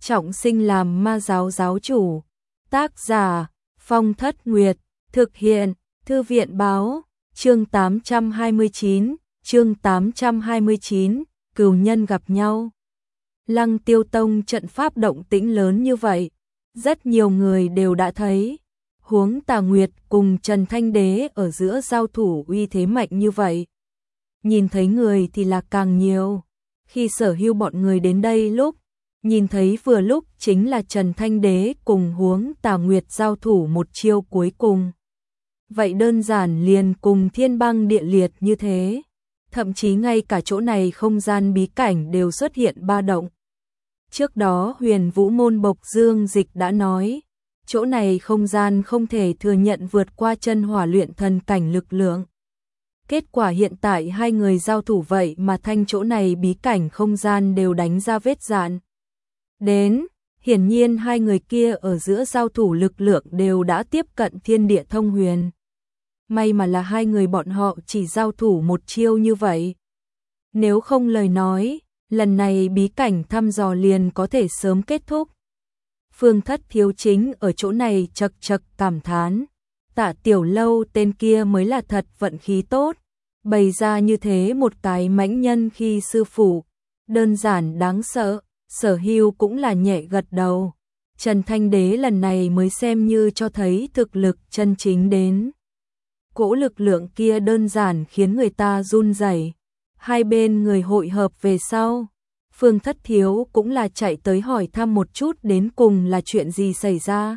trọng sinh làm ma giáo giáo chủ. Tác giả Phong Thất Nguyệt, thực hiện Thư viện Báo. Chương 829, cừu nhân gặp nhau. Lăng Tiêu Tông trận pháp động tĩnh lớn như vậy, rất nhiều người đều đã thấy. Huống Tà Nguyệt cùng Trần Thanh Đế ở giữa giao thủ uy thế mạnh như vậy. Nhìn thấy người thì là càng nhiều. Khi Sở Hưu bọn người đến đây lúc, nhìn thấy vừa lúc chính là Trần Thanh Đế cùng Huống Tà Nguyệt giao thủ một chiêu cuối cùng. Vậy đơn giản liền cùng thiên băng địa liệt như thế. Thậm chí ngay cả chỗ này không gian bí cảnh đều xuất hiện ba động. Trước đó Huyền Vũ Môn Bộc Dương Dịch đã nói, chỗ này không gian không thể thừa nhận vượt qua chân hỏa luyện thần cảnh lực lượng. Kết quả hiện tại hai người giao thủ vậy mà thanh chỗ này bí cảnh không gian đều đánh ra vết dạn. Đến, hiển nhiên hai người kia ở giữa giao thủ lực lượng đều đã tiếp cận thiên địa thông huyền. May mà là hai người bọn họ chỉ giao thủ một chiêu như vậy. Nếu không lời nói, lần này bí cảnh thăm dò liền có thể sớm kết thúc. Phương Thất Thiếu chính ở chỗ này chật chật cảm thán. Tạ Tiểu Lâu tên kia mới là thật vận khí tốt. Bày ra như thế một cái mãnh nhân khi sư phụ. Đơn giản đáng sợ, Sở Hưu cũng là nhẹ gật đầu. Trần Thanh Đế lần này mới xem như cho thấy thực lực chân chính đến. Cỗ lực lượng kia đơn giản khiến người ta run rẩy. Hai bên người hội hợp về sau. Phương Thất Thiếu cũng là chạy tới hỏi thăm một chút đến cùng là chuyện gì xảy ra.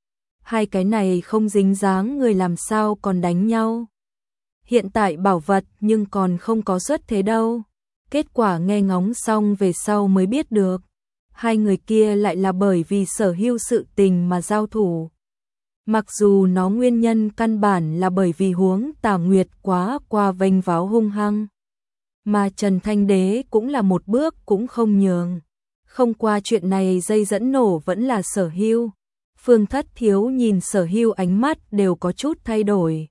Hai cái này không dính dáng người làm sao còn đánh nhau. Hiện tại bảo vật nhưng còn không có xuất thế đâu. Kết quả nghe ngóng xong về sau mới biết được. Hai người kia lại là bởi vì Sở Hưu sự tình mà giao thủ. Mặc dù nó nguyên nhân căn bản là bởi vì Huống Tà Nguyệt quá qua vênh váo hung hăng. Mà Trần Thanh Đế cũng là một bước cũng không nhường. Không qua chuyện này dây dẫn nổ vẫn là Sở Hưu. Phương Thất Thiếu nhìn Sở Hưu ánh mắt đều có chút thay đổi.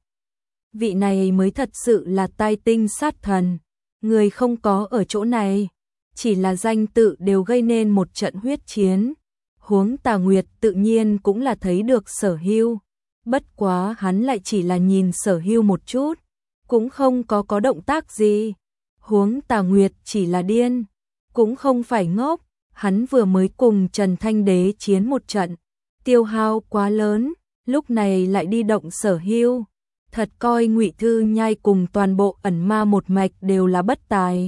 Vị này mới thật sự là tai tinh sát thần. Người không có ở chỗ này. Chỉ là danh tự đều gây nên một trận huyết chiến. Huống Tà Nguyệt tự nhiên cũng là thấy được Sở Hưu. Bất quá hắn lại chỉ là nhìn Sở Hưu một chút. Cũng không có động tác gì. Huống Tà Nguyệt chỉ là điên. Cũng không phải ngốc. Hắn vừa mới cùng Trần Thanh Đế chiến một trận. Tiêu hao quá lớn. Lúc này lại đi động Sở Hưu. Thật coi Ngụy Thư Nhai cùng toàn bộ ẩn ma một mạch đều là bất tài.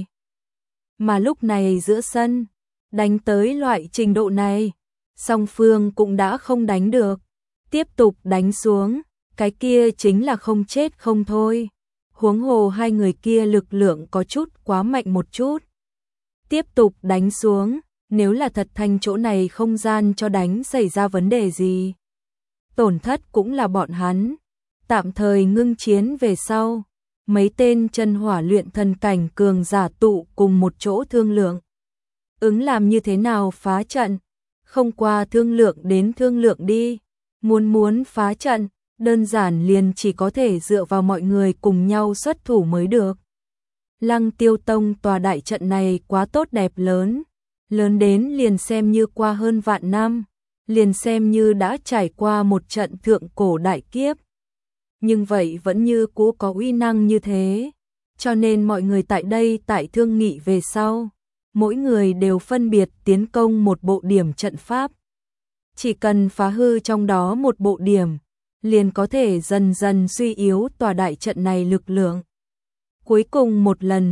Mà lúc này giữa sân, đánh tới loại trình độ này, song phương cũng đã không đánh được. Tiếp tục đánh xuống, cái kia chính là không chết không thôi. Huống hồ hai người kia lực lượng có chút quá mạnh một chút. Tiếp tục đánh xuống, nếu là thật thành chỗ này không gian cho đánh xảy ra vấn đề gì. Tổn thất cũng là bọn hắn. Tạm thời ngưng chiến về sau, mấy tên chân hỏa luyện thần cảnh cường giả tụ cùng một chỗ thương lượng. Ứng làm như thế nào phá trận? Không qua thương lượng đến thương lượng đi. Muốn phá trận, đơn giản liền chỉ có thể dựa vào mọi người cùng nhau xuất thủ mới được. Lăng Tiêu Tông tòa đại trận này quá tốt đẹp lớn. Lớn đến liền xem như qua hơn vạn năm. Liền xem như đã trải qua một trận thượng cổ đại kiếp. Nhưng vậy vẫn như cũ có uy năng như thế. Cho nên mọi người tại đây tại thương nghị về sau. Mỗi người đều phân biệt tiến công một bộ điểm trận pháp. Chỉ cần phá hư trong đó một bộ điểm, liền có thể dần dần suy yếu tòa đại trận này lực lượng. Cuối cùng một lần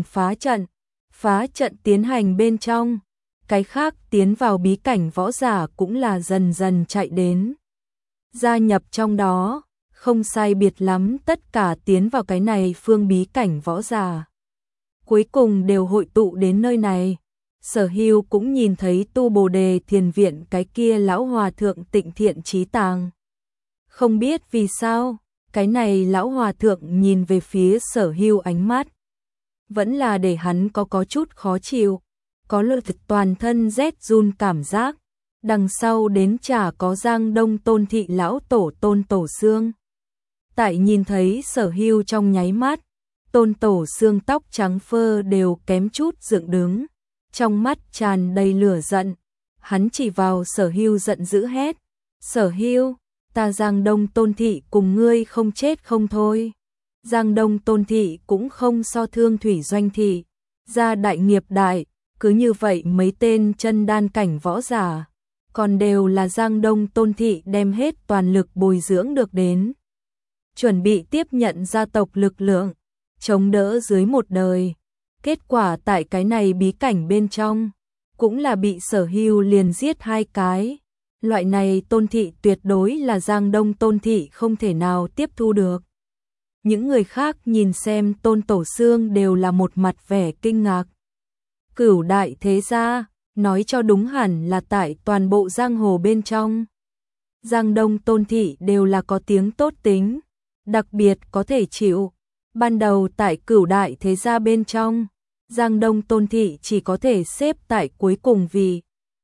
phá trận tiến hành bên trong. Cái khác tiến vào bí cảnh võ giả cũng là dần dần chạy đến. Gia nhập trong đó. Không sai biệt lắm tất cả tiến vào cái này phương bí cảnh võ giả. Cuối cùng đều hội tụ đến nơi này. Sở Hưu cũng nhìn thấy Tu Bồ Đề Thiền Viện cái kia lão hòa thượng Tịnh Thiện Chí Tàng. Không biết vì sao, cái này lão hòa thượng nhìn về phía Sở Hưu ánh mắt. Vẫn là để hắn có chút khó chịu. Có lợi thực toàn thân rét run cảm giác. Đằng sau đến chả có Giang Đông Tôn Thị lão Tôn Tổ Xương. Tại nhìn thấy Sở Hưu trong nháy mắt, Tôn Tổ Xương tóc trắng phơ đều kém chút dựng đứng, trong mắt tràn đầy lửa giận. Hắn chỉ vào Sở Hưu giận dữ hét, Sở Hưu, ta Giang Đông Tôn Thị cùng ngươi không chết không thôi. Giang Đông Tôn Thị cũng không so thương Thủy Doanh Thị, gia đại nghiệp đại, cứ như vậy mấy tên chân đan cảnh võ giả, còn đều là Giang Đông Tôn Thị đem hết toàn lực bồi dưỡng được đến. Chuẩn bị tiếp nhận gia tộc lực lượng, chống đỡ dưới một đời. Kết quả tại cái này bí cảnh bên trong, cũng là bị Sở Hưu liền giết 2 cái. Loại này Tôn Thị tuyệt đối là Giang Đông Tôn Thị không thể nào tiếp thu được. Những người khác nhìn xem Tôn Tổ Xương đều là một mặt vẻ kinh ngạc. Cửu đại thế gia, nói cho đúng hẳn là tại toàn bộ giang hồ bên trong. Giang Đông Tôn Thị đều là có tiếng tốt tính, đặc biệt có thể chịu. Ban đầu tại cửu đại thế gia bên trong, Giang Đông Tôn Thị chỉ có thể xếp tại cuối cùng vì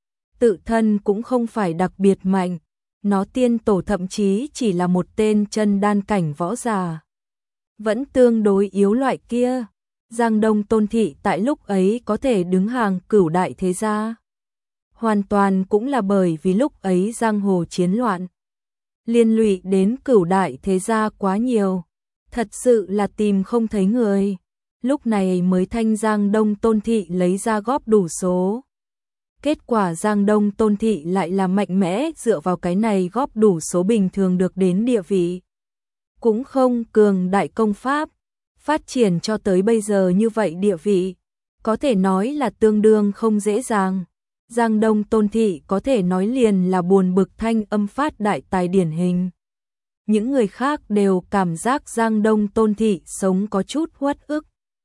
tự thân cũng không phải đặc biệt mạnh, nó tiên tổ thậm chí chỉ là một tên chân đan cảnh võ giả. Vẫn tương đối yếu loại kia, Giang Đông Tôn Thị tại lúc ấy có thể đứng hàng cửu đại thế gia. Hoàn toàn cũng là bởi vì lúc ấy giang hồ chiến loạn, liên lụy đến cửu đại thế gia quá nhiều, thật sự là tìm không thấy người. Lúc này mới thanh Giang Đông Tôn Thị lấy ra góp đủ số. Kết quả Giang Đông Tôn Thị lại là mạnh mẽ dựa vào cái này góp đủ số bình thường được đến địa vị. Cũng không cường đại công pháp, phát triển cho tới bây giờ như vậy địa vị, có thể nói là tương đương không dễ dàng. Giang Đông Tôn Thị có thể nói liền là buồn bực thanh âm phát đại tài điển hình. Những người khác đều cảm giác Giang Đông Tôn Thị sống có chút uất ức.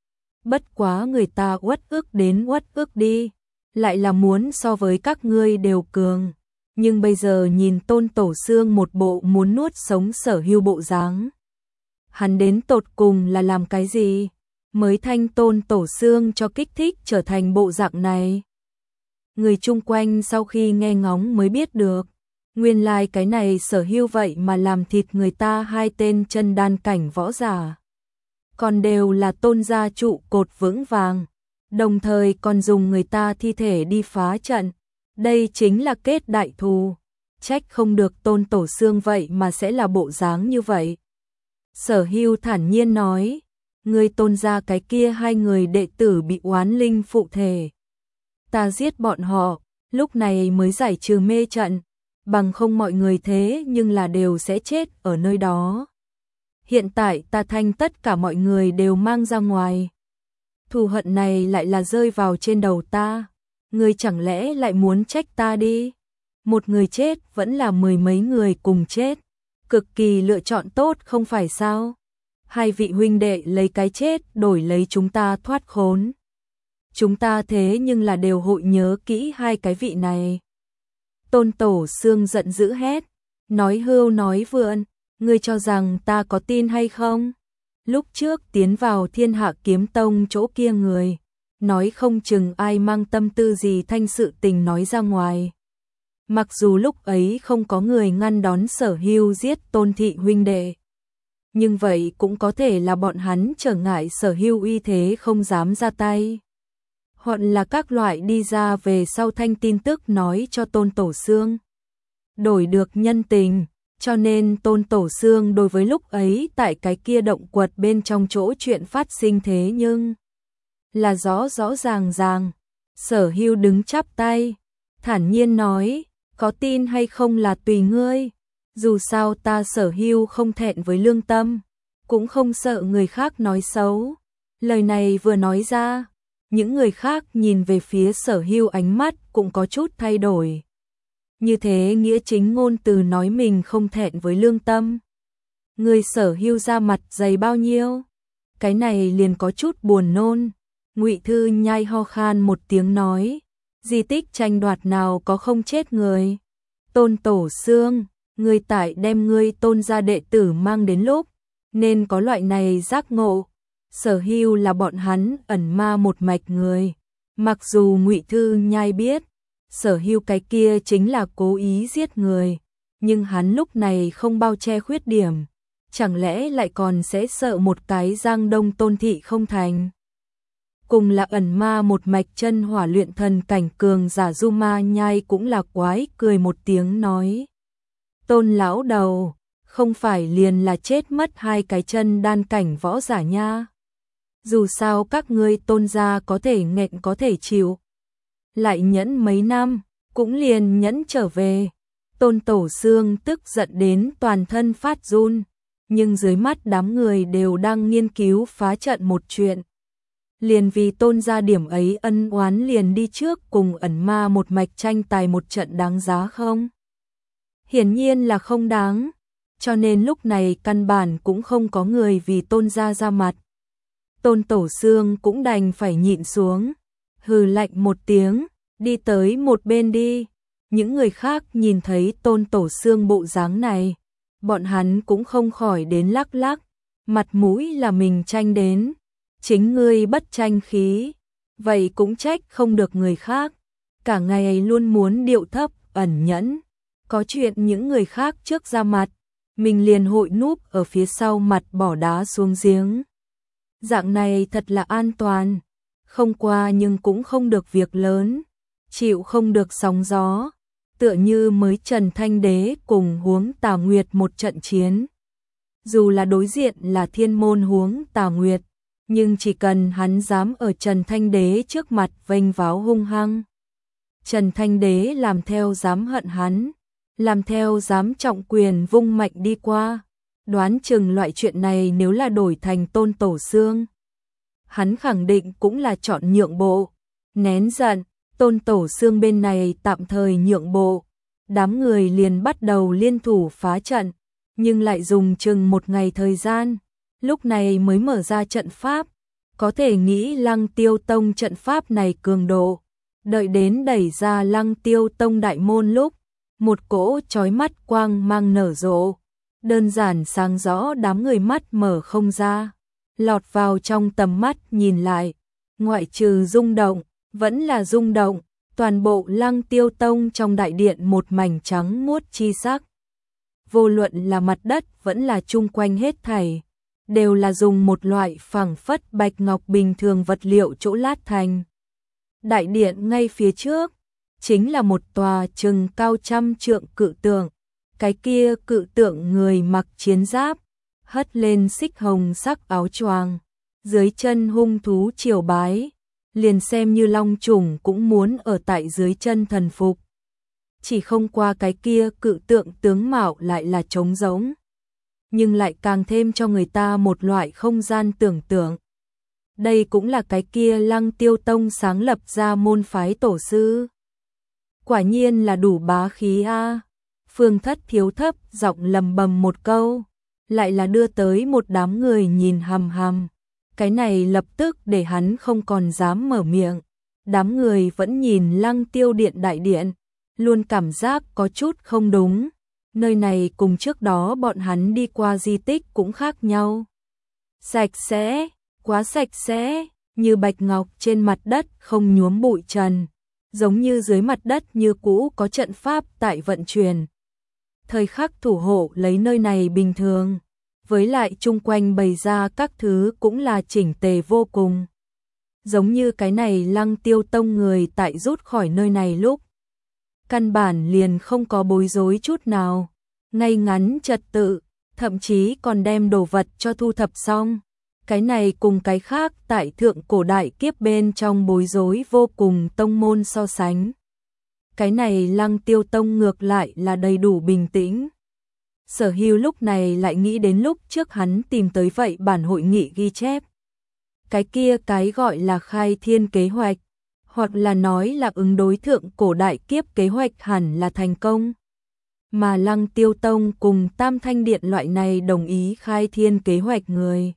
Bất quá người ta uất ức đến uất ức đi, lại là muốn so với các ngươi đều cường. Nhưng bây giờ nhìn Tôn Tổ Xương một bộ muốn nuốt sống Sở Hưu bộ dáng. Hắn đến tột cùng là làm cái gì, mới thanh Tôn Tổ Xương cho kích thích trở thành bộ dạng này. Người chung quanh sau khi nghe ngóng mới biết được, nguyên lai cái này Sở Hưu vậy mà làm thịt người ta 2 tên chân đan cảnh võ giả. Còn đều là Tôn gia trụ cột vững vàng, đồng thời còn dùng người ta thi thể đi phá trận. Đây chính là kết đại thù, trách không được Tôn Tổ Xương vậy mà sẽ là bộ dáng như vậy. Sở Hưu thản nhiên nói, ngươi Tôn gia cái kia 2 người đệ tử bị oán linh phụ thể. Ta giết bọn họ, lúc này mới giải trừ mê trận, bằng không mọi người thế nhưng là đều sẽ chết ở nơi đó. Hiện tại ta thanh tất cả mọi người đều mang ra ngoài. Thù hận này lại là rơi vào trên đầu ta, ngươi chẳng lẽ lại muốn trách ta đi? Một người chết vẫn là 10 mấy người cùng chết, cực kỳ lựa chọn tốt không phải sao? 2 vị huynh đệ lấy cái chết đổi lấy chúng ta thoát khốn. Chúng ta thế nhưng là đều hội nhớ kỹ 2 cái vị này. Tôn Tổ Xương giận dữ hét, nói hưu nói vượn, ngươi cho rằng ta có tin hay không? Lúc trước tiến vào Thiên Hạ Kiếm Tông chỗ kia người, nói không chừng ai mang tâm tư gì thanh sự tình nói ra ngoài. Mặc dù lúc ấy không có người ngăn đón Sở Hưu giết Tôn Thị huynh đệ, nhưng vậy cũng có thể là bọn hắn trở ngại Sở Hưu uy thế không dám ra tay. Hoặc là các loại đi ra về sau thanh tin tức nói cho Tôn Tổ Xương. Đổi được nhân tình, cho nên Tôn Tổ Xương đối với lúc ấy tại cái kia động quật bên trong chỗ chuyện phát sinh thế nhưng là rõ rõ ràng ràng. Sở Hưu đứng chắp tay, thản nhiên nói, có tin hay không là tùy ngươi. Dù sao ta Sở Hưu không thẹn với lương tâm, cũng không sợ người khác nói xấu. Lời này vừa nói ra, những người khác nhìn về phía Sở Hưu ánh mắt cũng có chút thay đổi. Như thế nghĩa chính ngôn từ nói mình không thẹn với lương tâm. Người Sở Hưu ra mặt dày bao nhiêu? Cái này liền có chút buồn nôn. Ngụy Thư nhai ho khan một tiếng nói, di tích tranh đoạt nào có không chết người. Tôn Tổ Xương, ngươi tại đem ngươi Tôn gia đệ tử mang đến lúc, nên có loại này giác ngộ. Sở Hưu là bọn hắn ẩn ma một mạch người. Mặc dù Ngụy Thư nhai biết, Sở Hưu cái kia chính là cố ý giết người, nhưng hắn lúc này không bao che khuyết điểm. Chẳng lẽ lại còn sẽ sợ một cái Giang Đông Tôn Thị không thành? cùng là ẩn ma một mạch chân hỏa luyện thần cảnh cường giả Du Ma Nhai cũng là quái cười một tiếng nói. Tôn lão đầu, không phải liền là chết mất 2 cái chân đan cảnh võ giả nha. Dù sao các ngươi Tôn gia có thể nghẹn có thể chịu. Lại nhẫn mấy năm, cũng liền nhẫn trở về. Tôn Tổ Xương tức giận đến toàn thân phát run, nhưng dưới mắt đám người đều đang nghiên cứu phá trận một chuyện. Liền vì Tôn gia điểm ấy ân oán liền đi trước cùng ẩn ma một mạch tranh tài một trận đáng giá không? Hiển nhiên là không đáng, cho nên lúc này căn bản cũng không có người vì Tôn gia ra mặt. Tôn Tổ Xương cũng đành phải nhịn xuống, hừ lạnh một tiếng, đi tới một bên đi. Những người khác nhìn thấy Tôn Tổ Xương bộ dáng này, bọn hắn cũng không khỏi đến lắc lắc, mặt mũi là mình tranh đến, chính ngươi bất tranh khí, vậy cũng trách không được người khác, cả ngày luôn muốn điệu thấp, ẩn nhẫn, có chuyện những người khác trước ra mặt, mình liền hội núp ở phía sau mặt bỏ đá xuống giếng. Dạng này thật là an toàn, không qua nhưng cũng không được việc lớn, chịu không được sóng gió, tựa như mới Trần Thanh Đế cùng Huống Tà Nguyệt một trận chiến. Dù là đối diện là thiên môn Huống Tà Nguyệt, nhưng chỉ cần hắn dám ở Trần Thanh Đế trước mặt vênh váo hung hăng, Trần Thanh Đế làm theo dám hận hắn, làm theo dám trọng quyền vung mạnh đi qua. Đoán chừng loại chuyện này nếu là đổi thành Tôn Tổ Xương, hắn khẳng định cũng là chọn nhượng bộ, nén giận. Tôn Tổ Xương bên này tạm thời nhượng bộ, đám người liền bắt đầu liên thủ phá trận, nhưng lại dùng chừng một ngày thời gian, lúc này mới mở ra trận pháp, có thể nghĩ Lăng Tiêu Tông trận pháp này cường độ, đợi đến đẩy ra Lăng Tiêu Tông đại môn lúc, một cỗ chói mắt quang mang nở rộ, đơn giản sáng rõ đám người mắt mở không ra, lọt vào trong tầm mắt nhìn lại, ngoại trừ rung động, vẫn là rung động, toàn bộ Lăng Tiêu Tông trong đại điện một mảnh trắng muốt chi sắc. Vô luận là mặt đất vẫn là chung quanh hết thảy, đều là dùng một loại phẳng phất bạch ngọc bình thường vật liệu chỗ lát thành. Đại điện ngay phía trước, chính là một tòa chừng cao 100 trượng cự tượng, cái kia cự tượng người mặc chiến giáp, hất lên xích hồng sắc áo choàng, dưới chân hung thú triều bái. Liền xem như long trùng cũng muốn ở tại dưới chân thần phục. Chỉ không qua cái kia cự tượng tướng mạo lại là trống rỗng, nhưng lại càng thêm cho người ta một loại không gian tưởng tượng. Đây cũng là cái kia Lăng Tiêu Tông sáng lập ra môn phái tổ sư. Quả nhiên là đủ bá khí a. Phương Thất thiếu thấp giọng lầm bầm một câu, lại là đưa tới một đám người nhìn hằm hằm. Cái này lập tức để hắn không còn dám mở miệng. Đám người vẫn nhìn Lăng Tiêu Điện đại điện, luôn cảm giác có chút không đúng. Nơi này cùng trước đó bọn hắn đi qua di tích cũng khác nhau. Sạch sẽ, quá sạch sẽ, như bạch ngọc trên mặt đất không nhuốm bụi trần, giống như dưới mặt đất như cũ có trận pháp tại vận chuyển. Thời khắc thủ hộ lấy nơi này bình thường. Với lại chung quanh bày ra các thứ cũng là chỉnh tề vô cùng. Giống như cái này Lăng Tiêu Tông người tại rút khỏi nơi này lúc, căn bản liền không có bối rối chút nào, ngay ngắn trật tự, thậm chí còn đem đồ vật cho thu thập xong. Cái này cùng cái khác tại thượng cổ đại kiếp bên trong bối rối vô cùng tông môn so sánh. Cái này Lăng Tiêu Tông ngược lại là đầy đủ bình tĩnh. Sở Hưu lúc này lại nghĩ đến lúc trước hắn tìm tới vậy bản hội nghị ghi chép. Cái kia cái gọi là khai thiên kế hoạch, hoặc là nói là ứng đối thượng cổ đại kiếp kế hoạch hẳn là thành công. Mà Lăng Tiêu Tông cùng Tam Thanh Điện loại này đồng ý khai thiên kế hoạch người,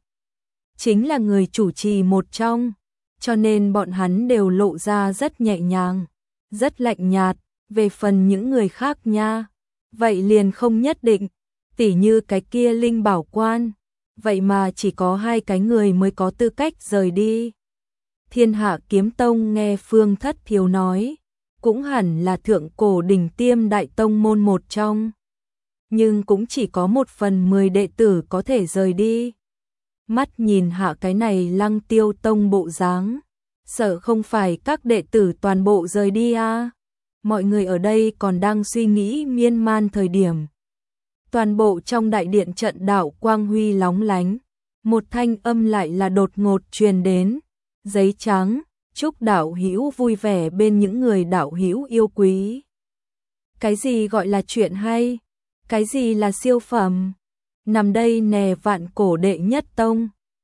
chính là người chủ trì một trong, cho nên bọn hắn đều lộ ra rất nhẹ nhàng, rất lạnh nhạt. Về phần những người khác nha, vậy liền không nhất định. Tỉ như cái kia Linh Bảo Quan, vậy mà chỉ có 2 cái người mới có tư cách rời đi. Thiên Hạ Kiếm Tông nghe Phương Thất Thiếu nói, cũng hẳn là thượng cổ đỉnh tiêm đại tông môn một trong, nhưng cũng chỉ có 1/10 đệ tử có thể rời đi. Mắt nhìn hạ cái này Lăng Tiêu Tông bộ dáng, sợ không phải các đệ tử toàn bộ rời đi à? Mọi người ở đây còn đang suy nghĩ miên man thời điểm. Toàn bộ trong đại điện trận đạo quang huy lóng lánh, một thanh âm lại là đột ngột truyền đến, giấy trắng, chúc đạo hữu vui vẻ bên những người đạo hữu yêu quý. Cái gì gọi là chuyện hay? Cái gì là siêu phẩm? Nằm đây nè vạn cổ đệ nhất tông.